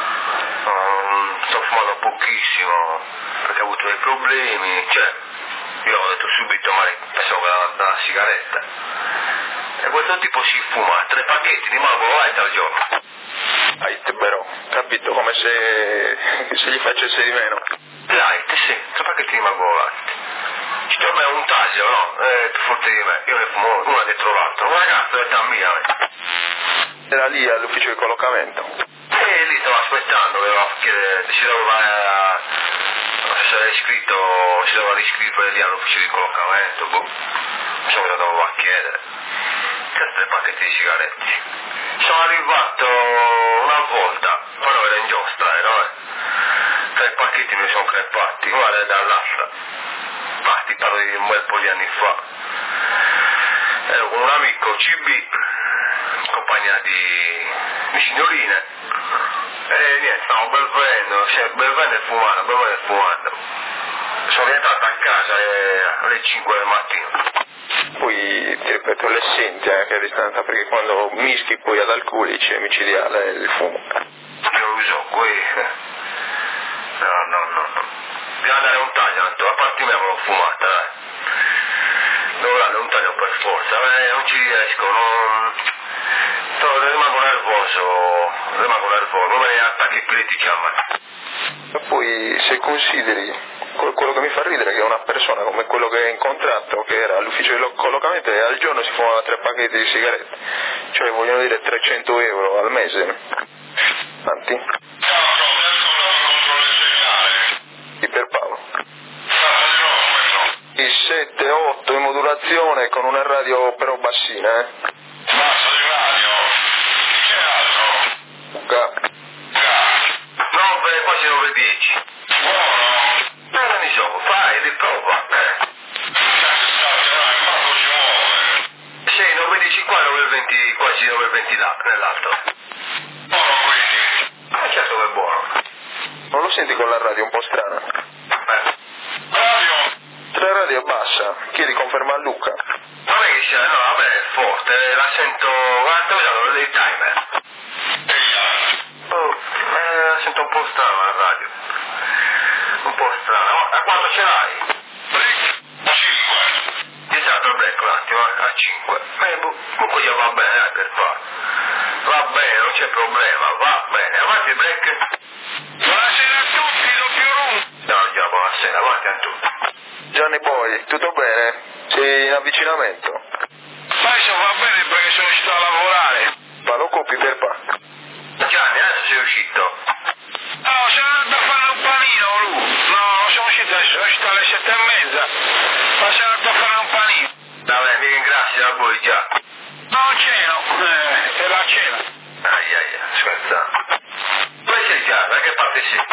no, sto fumando pochissimo, perché ho avuto dei problemi, cioè, io ho detto subito, ma pensavo che era una sigaretta. E questo tipo si fuma tre pacchetti di Marlboro Light al giorno. Hai però, capito, come se, se gli facesse di meno. Light, sì, tre pacchetti di Marlboro Light. Ci torna un taglio, no? È più forte di me. Io ne fumo una dietro l'altra. Un ragazzo è età mia. Era lì all'ufficio di collocamento. E lì stavo aspettando, doveva chiedere, si doveva, non so se era iscritto, si doveva riscrivere lì all'ufficio di collocamento, boh. Non so cosa dovevo chiedere. Tre pacchetti di sigaretti. Sono arrivato una volta, però era in giostra, eh, no? Tre pacchetti mi sono crepati, guarda dall'altra. Ma ti parlo di un bel po' di anni fa. Ero con un amico C B, compagnia di, di signorine, e niente, stavo bevendo, cioè bevendo e fumando, bevendo e fumando. Sono rientrato a casa alle cinque del mattino. Poi ti ripeto, le senti anche a distanza, perché quando mischi poi ad alcolici è micidiale il fumo. Io lo uso qui. No, no, no, no. Bisogna dare un taglio, a parte me avevo fumata, dai. Devo dare un taglio per forza, eh, non ci riesco, non... rimango nervoso, rimango nervoso, non me ne attacchi epilettici al mattino. E poi se consideri quello che mi fa ridere è che una persona come quello che hai incontrato, che era all'ufficio di collocamento, e al giorno si fumava tre pacchetti di sigarette, cioè vogliono dire trecento euro al mese. Tanti? No, no, adesso andavo contro le segnali. Di per Paolo. Fenomeno. I sette otto in modulazione con una radio però bassina, eh? Basta di radio. Che altro? Ga. nove, quasi nove dieci. Buono. Non ne so, fai, riprova. Sì, nove dieci qua, nove venti, quasi nove venti là, nell'altro. Buono quindi. Ma certo che è buono. Non lo senti con la radio un po' strana? Eh. Radio. Tra radio è bassa, chiedi conferma a Luca. Non è che sia, no, vabbè, è forte, la sento, guarda, vedo dei timer. Oh, eh, la sento un po' strana la radio. Un po' strana. Ma a quanto ce l'hai? cinque. Esatto, il break un attimo, a cinque. Eh, boh, comunque già va bene, eh, per fare. Va bene, non c'è problema, va bene. Avanti il break. Buonasera a tutti, dottor Rum. No, già, buonasera, avanti a tutti. Gianni Boy, tutto bene? Sei in avvicinamento? Ma adesso va bene perché sono uscito? No, sono andato a fare un panino lui. No, sono uscito adesso, sono uscito alle sette e mezza. Ma sono andato a fare un panino. Vabbè, mi ringrazio a voi già. No, ceno, eh, è la cena. Ai ai ai, scherza. Dove sei già? Da che parte sei?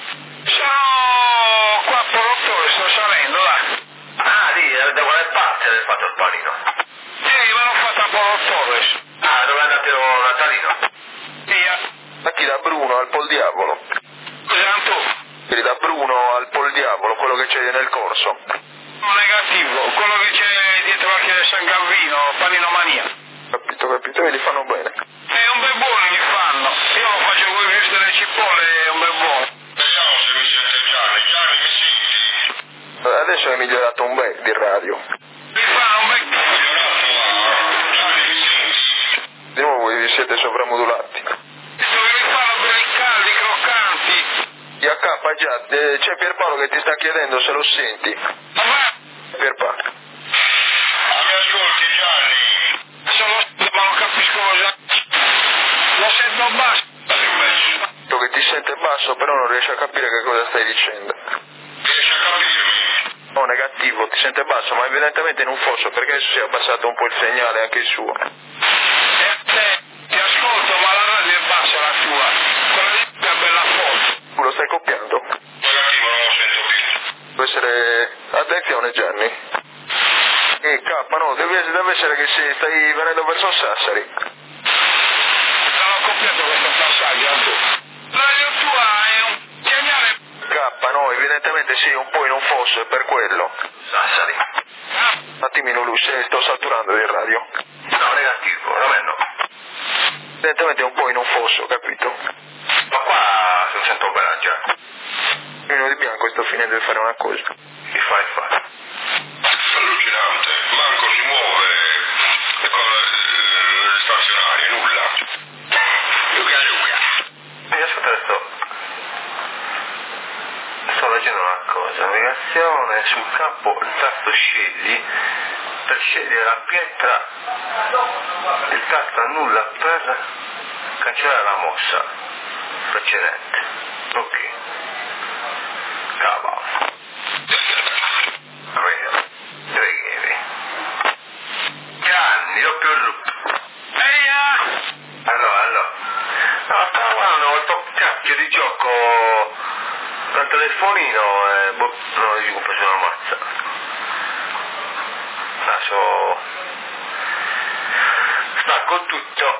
Sono qua a Porottore, sto salendo, là. Ah, lì, da quale parte avete fatto il panino? Sì, me l'ho fatto a Porottore. Ah, dove andate a Natalino? Via. Ma chi da Bruno al Pol Diavolo? Cos'è tu? Quelli da Bruno al Pol Diavolo, quello che c'è nel corso. Negativo, quello che c'è dietro la chiesa di San Gavino, Panino Mania. Capito, capito, e li fanno bene. È un bel buono li fanno. Io lo faccio con i delle cipolle, è un bel buono. Vediamo se mi sente Gianni. Gianni, mi senti? Adesso è migliorato un bel di radio. Li fanno un bel... Gianni, mi senti? Di nuovo vi siete sovramodulati. Dove li fanno belli caldi, croccanti. I A K già, eh, c'è Pierpaolo che ti sta chiedendo se lo senti. Ma va... Pierpaolo. Ah, mi ascolti Gianni? Sono ma non capisco cosa... Lo sento basso. Quello che ti sente basso però non riesce a capire che cosa stai dicendo. Riesci a capirmi? No, negativo, ti sente basso, ma evidentemente in un fosso, perché adesso si è abbassato un po' il segnale anche il suo. E a te, ti ascolto, ma la radio è bassa la tua. Quella di è bella forte. Tu lo stai copiando? Negativo, non lo sento più. Deve essere... Attenzione Gianni. E K, no, deve, deve essere che si, stai venendo verso Sassari. Non ho copiato questo passaggio, Antu. La radio tua è un segnale... K, no, evidentemente sì, un po' in un fosso, è per quello. Sassari. Ah, Un attimino Luce, sto saturando il radio. No, negativo, da me no. Evidentemente è un po' in un fosso, capito? Ma qua se lo sento bene già. Il mio di bianco sto finendo di fare una cosa. Che fai fare? Allucinante. Manco si muove. E con le, le stazionarie, nulla. Luca, Luca. Mi ascolta, sto... Sto leggendo una cosa. Navigazione sul campo, il tasto scegli per scegliere la pietra, il tasto annulla per cancellare la mossa precedente. Ok. Cavolo. Preghevi. Gianni, doppio loop. eia! Allora, allora. No, stavo guardando questo cacchio di gioco dal telefonino e boh, non dico preso una mazza. Adesso stacco tutto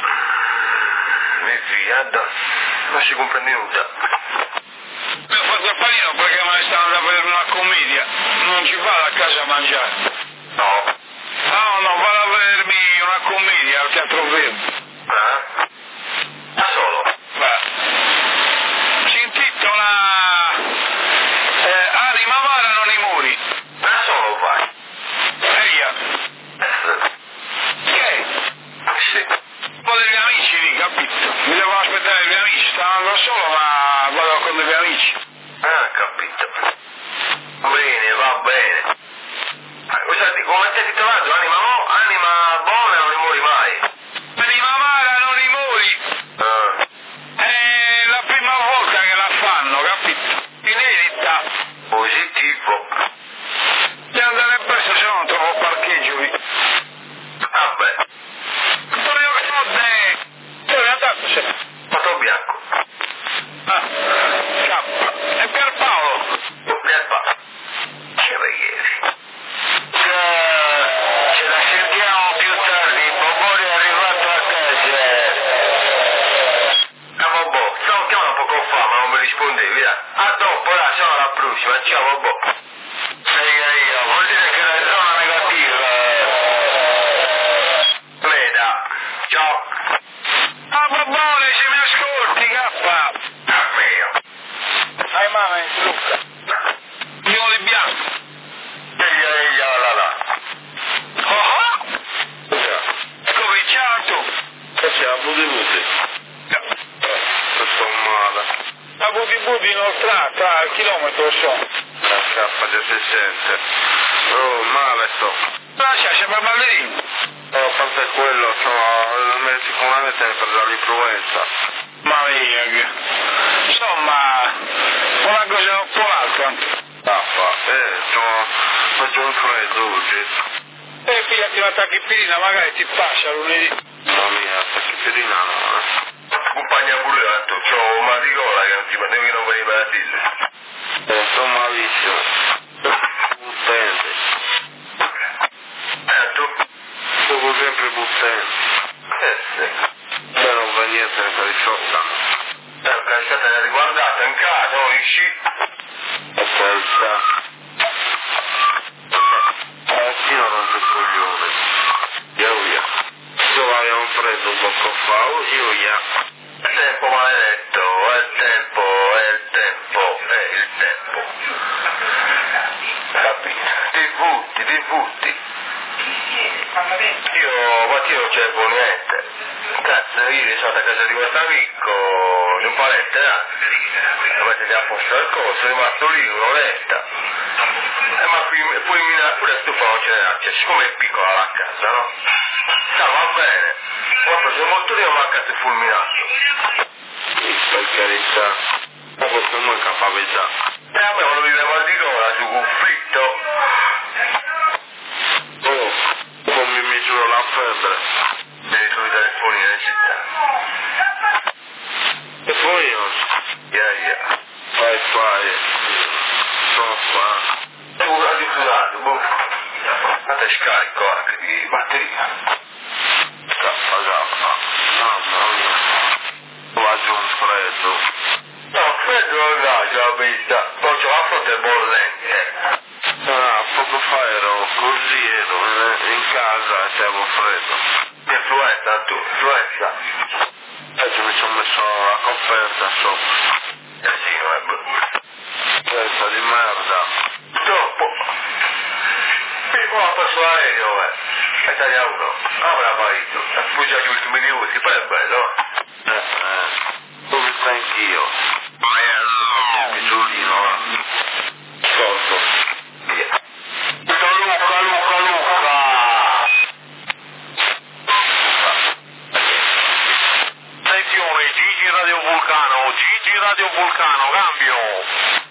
e via, da. Non si comprende nulla. Mi ho fatto il panino perché me ne stavo andando a vedere una commedia. Non ci vado a casa a mangiare. No. No, no, vado a vedermi una commedia al Teatro Verdi. Eh? Da solo? Beh, si intitola eh, Anima Vara non i muri. Da solo vai. Eia, Eh, che? sì. Un po' degli amici lì, capito? Mi devo aspettare i miei amici, stavo andando solo ma vado con degli amici. Ah, capito. Bene, va bene. Ah, scusate, come stai titolando? Anima mo? Anima buona non ne muori mai. Anima Vara non i muri. Ah, È la prima volta che la fanno, capito? Inedita. positivo. Devo andare presto se no non trovo parcheggio lì. Vabbè, Antonio Codde! Dove è andato se? fatto bianco. Ah, K. E Pierpaolo? Pierpa. Che preghevi. Ce la sentiamo più tardi, Bobori è arrivato a casa. Ah, vabbè, stavo chiamando poco fa ma non mi rispondevi, dai. A dopo, dai, siamo alla prossima. Ciao, vabbè. Figa io, vuol dire che la zona negativa. Veda. Ciao. Ah, Bobori, se mi ascolti, K. Ah, mio. Hai mamma, Luca. Io di bianco. Ehi, ehi, là, là. Oh, oh. Cominciato. Che c'è la buti buti? Sto male. La buti buti inoltrata, al chilometro so. La scappa di si sente. Oh, male sto. Lascia, c'è per ballerino. Oh, a parte quello, no, sicuramente mi prende l'influenza. Ma mia, che... c'è un freddo oggi. E pigliati una tachipirina, magari ti pascia lunedì. Mamma mia, tachipirina no, eh. Compagna pure l'altro, c'ho un mal di gola che non ti devo che non veniva a dire. Eh, sto malissimo. Buttente. Eh, tu? Sono sempre buttente. Eh, sì. Beh, non va niente, ne cariscottano. Eh, che è stata riguardata in casa, non riuscì. E senza. Martino rompe il coglione. Via via. Io avevamo preso un po' fa, oggi io via. Il tempo maledetto, è il tempo, è il tempo, è il tempo. Capito? Ti butti, ti butti. Io, ma io non c'è niente. Cazzo, ieri sono andato a casa di questo amico, di un palette, eh? Lo mettete a posto al coso, è rimasto lì un'oretta. Eh, ma qui, poi pure la stufa non ce n'è, cioè, siccome è piccola la casa, no? Sta, va bene. Quando c'è molto lì, manca il fulminato. Per carità. Ma questo non è capacità. E a me quando vive mal di gola su conflitto. Oh, come mi misuro la febbre. Devi sui telefonini in città. E poi io. Yeah, yeah. Vai, vai. Sono qua. E un radio sudato, boh. Ma te scarico anche di batteria. Zappa, zappa. Mamma mia. Va giù un freddo. No, freddo non dà, già la vista. Poi c'ho la fronte bollente. Ah, poco fa ero così, ero in casa e stavo freddo. Influenza tu, influenza. Adesso mi sono messo la coperta sopra. Casino, è brutto. Testa di merda. Troppo. Prima ho perso l'aereo, eh. E Italia uno. Avrà marito. Ha sfuggiato gli ultimi minuti, poi è bello. Eh, eh. Dove sta anch'io? Ma è il pisolino, eh. Sotto. Via. Luca, Luca, Luca! Attenzione, Gigi Radio Vulcano, Gigi Radio Vulcano, cambio.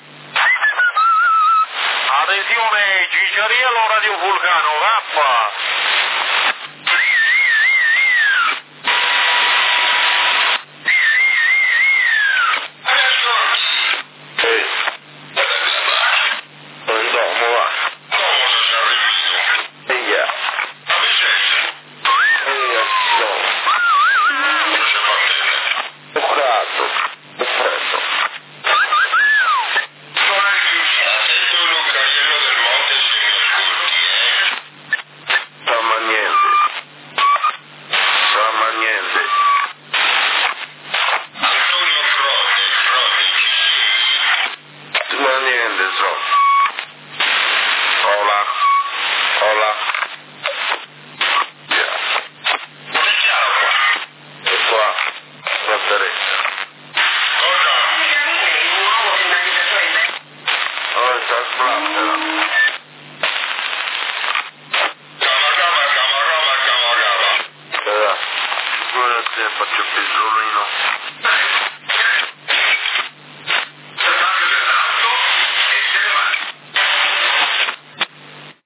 Attenzione, Gigi Ariello Radio Vulcano, K.